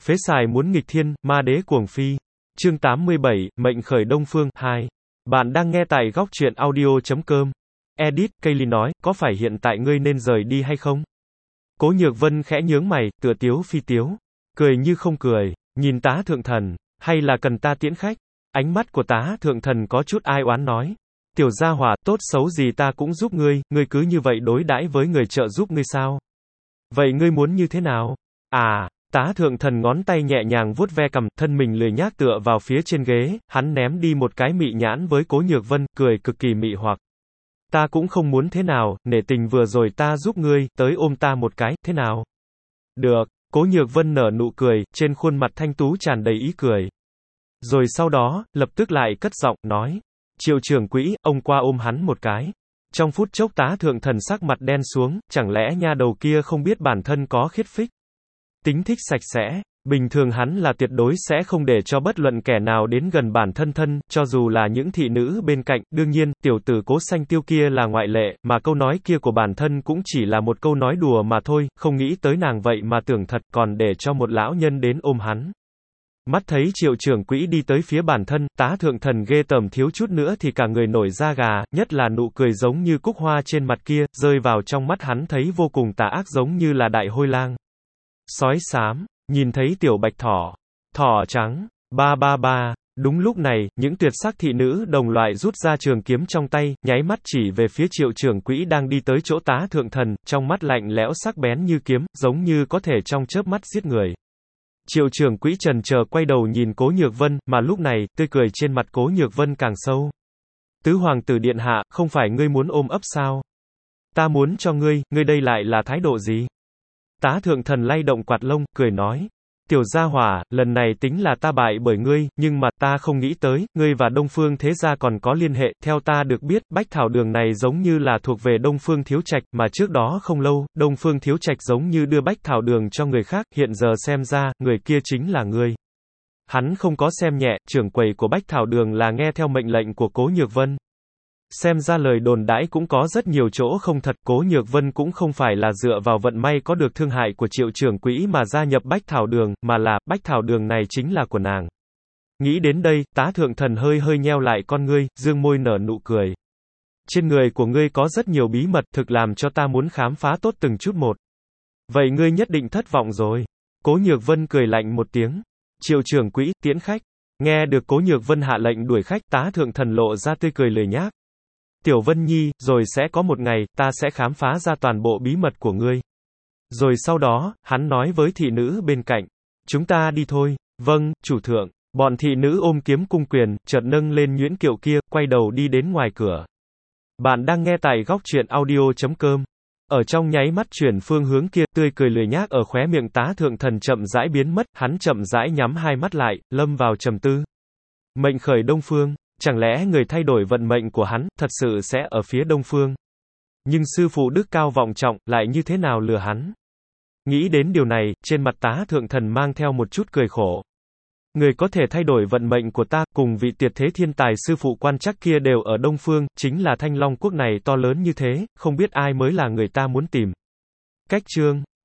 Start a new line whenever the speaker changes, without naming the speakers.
Phế xài muốn nghịch thiên, ma đế cuồng phi. Chương 87, mệnh khởi Đông Phương, 2. Bạn đang nghe tại góc truyện audio.com. Edit, Kaylee nói, có phải hiện tại ngươi nên rời đi hay không? Cố Nhược Vân khẽ nhướng mày, tựa tiếu phi tiếu. Cười như không cười, nhìn tá thượng thần, hay là cần ta tiễn khách? Ánh mắt của tá thượng thần có chút ai oán nói. Tiểu gia hỏa, tốt xấu gì ta cũng giúp ngươi cứ như vậy đối đãi với người trợ giúp ngươi sao? Vậy ngươi muốn như thế nào? Tá thượng thần ngón tay nhẹ nhàng vuốt ve cằm, thân mình lười nhác tựa vào phía trên ghế, hắn ném đi một cái mị nhãn với Cố Nhược Vân, cười cực kỳ mị hoặc. Ta cũng không muốn thế nào, nể tình vừa rồi ta giúp ngươi, tới ôm ta một cái, thế nào? Được, Cố Nhược Vân nở nụ cười, trên khuôn mặt thanh tú tràn đầy ý cười. Rồi sau đó, lập tức lại cất giọng, nói. Triệu trưởng quỹ, ông qua ôm hắn một cái. Trong phút chốc tá thượng thần sắc mặt đen xuống, chẳng lẽ nha đầu kia không biết bản thân có khiết phích? Tính thích sạch sẽ, bình thường hắn là tuyệt đối sẽ không để cho bất luận kẻ nào đến gần bản thân, cho dù là những thị nữ bên cạnh, đương nhiên, tiểu tử Cố Xanh Tiêu kia là ngoại lệ, mà câu nói kia của bản thân cũng chỉ là một câu nói đùa mà thôi, không nghĩ tới nàng vậy mà tưởng thật, còn để cho một lão nhân đến ôm hắn. Mắt thấy Triệu trưởng quỹ đi tới phía bản thân, tá thượng thần ghê tởm thiếu chút nữa thì cả người nổi da gà, nhất là nụ cười giống như cúc hoa trên mặt kia, rơi vào trong mắt hắn thấy vô cùng tà ác giống như là đại hôi lang. Sói xám, nhìn thấy tiểu bạch thỏ, thỏ trắng, ba, đúng lúc này, những tuyệt sắc thị nữ đồng loại rút ra trường kiếm trong tay, nháy mắt chỉ về phía Triệu trưởng quỹ đang đi tới chỗ tá thượng thần, trong mắt lạnh lẽo sắc bén như kiếm, giống như có thể trong chớp mắt giết người. Triệu trưởng quỹ chần chờ quay đầu nhìn Cố Nhược Vân, mà lúc này, tươi cười trên mặt Cố Nhược Vân càng sâu. Tứ hoàng tử điện hạ, không phải ngươi muốn ôm ấp sao? Ta muốn cho ngươi đây lại là thái độ gì? Tá thượng thần lay động quạt lông, cười nói. Tiểu gia hỏa, lần này tính là ta bại bởi ngươi, nhưng mà ta không nghĩ tới, ngươi và Đông Phương thế gia còn có liên hệ, theo ta được biết, Bách Thảo Đường này giống như là thuộc về Đông Phương Thiếu Trạch, mà trước đó không lâu, Đông Phương Thiếu Trạch giống như đưa Bách Thảo Đường cho người khác, hiện giờ xem ra, người kia chính là ngươi. Hắn không có xem nhẹ, trưởng quầy của Bách Thảo Đường là nghe theo mệnh lệnh của Cố Nhược Vân. Xem ra lời đồn đãi cũng có rất nhiều chỗ không thật, Cố Nhược Vân cũng không phải là dựa vào vận may có được thương hại của Triệu trưởng quỹ mà gia nhập Bách Thảo Đường, mà là, Bách Thảo Đường này chính là của nàng. Nghĩ đến đây, tá thượng thần hơi nheo lại con ngươi, dương môi nở nụ cười. Trên người của ngươi có rất nhiều bí mật, thực làm cho ta muốn khám phá tốt từng chút một. Vậy ngươi nhất định thất vọng rồi. Cố Nhược Vân cười lạnh một tiếng. Triệu trưởng quỹ, tiễn khách. Nghe được Cố Nhược Vân hạ lệnh đuổi khách, tá thượng thần lộ ra tươi cười lười nhác. Tiểu Vân Nhi, rồi sẽ có một ngày, ta sẽ khám phá ra toàn bộ bí mật của ngươi. Rồi sau đó, hắn nói với thị nữ bên cạnh. Chúng ta đi thôi. Vâng, chủ thượng. Bọn thị nữ ôm kiếm cung quyền, chợt nâng lên nhuyễn kiệu kia, quay đầu đi đến ngoài cửa. Bạn đang nghe tại góc truyện audio.com. Ở trong nháy mắt chuyển phương hướng kia, tươi cười lười nhác ở khóe miệng tá thượng thần chậm rãi biến mất, hắn chậm rãi nhắm hai mắt lại, lâm vào trầm tư. Mệnh khởi Đông Phương. Chẳng lẽ người thay đổi vận mệnh của hắn, thật sự sẽ ở phía Đông Phương? Nhưng sư phụ đức cao vọng trọng, lại như thế nào lừa hắn? Nghĩ đến điều này, trên mặt tá thượng thần mang theo một chút cười khổ. Người có thể thay đổi vận mệnh của ta, cùng vị tuyệt thế thiên tài sư phụ quan chắc kia đều ở Đông Phương, chính là Thanh Long quốc này to lớn như thế, không biết ai mới là người ta muốn tìm. Cách chương